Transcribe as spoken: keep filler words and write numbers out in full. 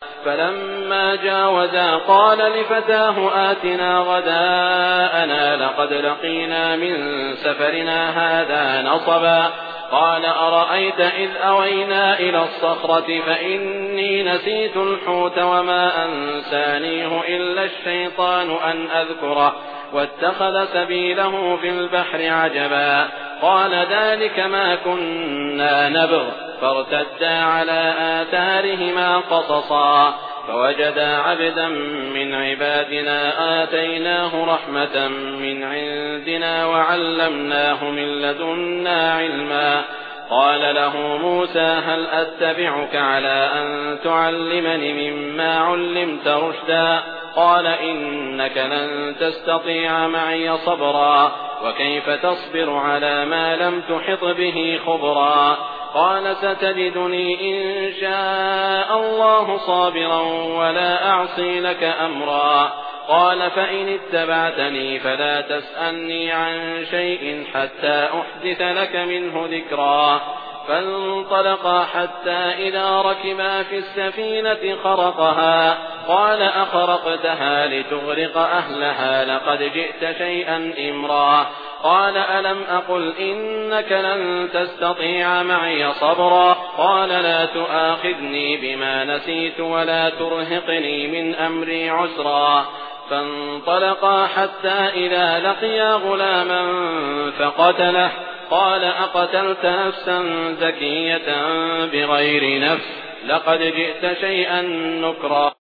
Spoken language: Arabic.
فلما جاوزا قال لفتاه آتنا غداءنا لقد لقينا من سفرنا هذا نصبا قال أرأيت إذ أوينا إلى الصخرة فإني نسيت الحوت وما أنسانيه إلا الشيطان أن أذكره واتخذ سبيله في البحر عجبا قال ذلك ما كنا نبغ فارتدا على آثارهما قصصا فوجدا عبدا من عبادنا آتيناه رحمة من عندنا وعلمناه من لدنا علما قال له موسى هل أتبعك على أن تعلمني مما علمت رشدا قال إنك لن تستطيع معي صبرا وكيف تصبر على ما لم تحط به خبرا قال ستجدني إن شاء الله صابرا ولا أعصي لك أمرا قال فإن اتبعتني فلا تسألني عن شيء حتى أحدث لك منه ذكرا فانطلقا حتى إذا ركبا في السفينة خرقها قال أخرقتها لتغرق أهلها لقد جئت شيئا إمرا قال ألم أقل إنك لن تستطيع معي صبرا قال لا تؤاخذني بما نسيت ولا ترهقني من أمري عسرا فانطلقا حتى إذا لقيا غلاما فقتله قال أقتلت نفسا زكية بغير نفس لقد جئت شيئا نكرا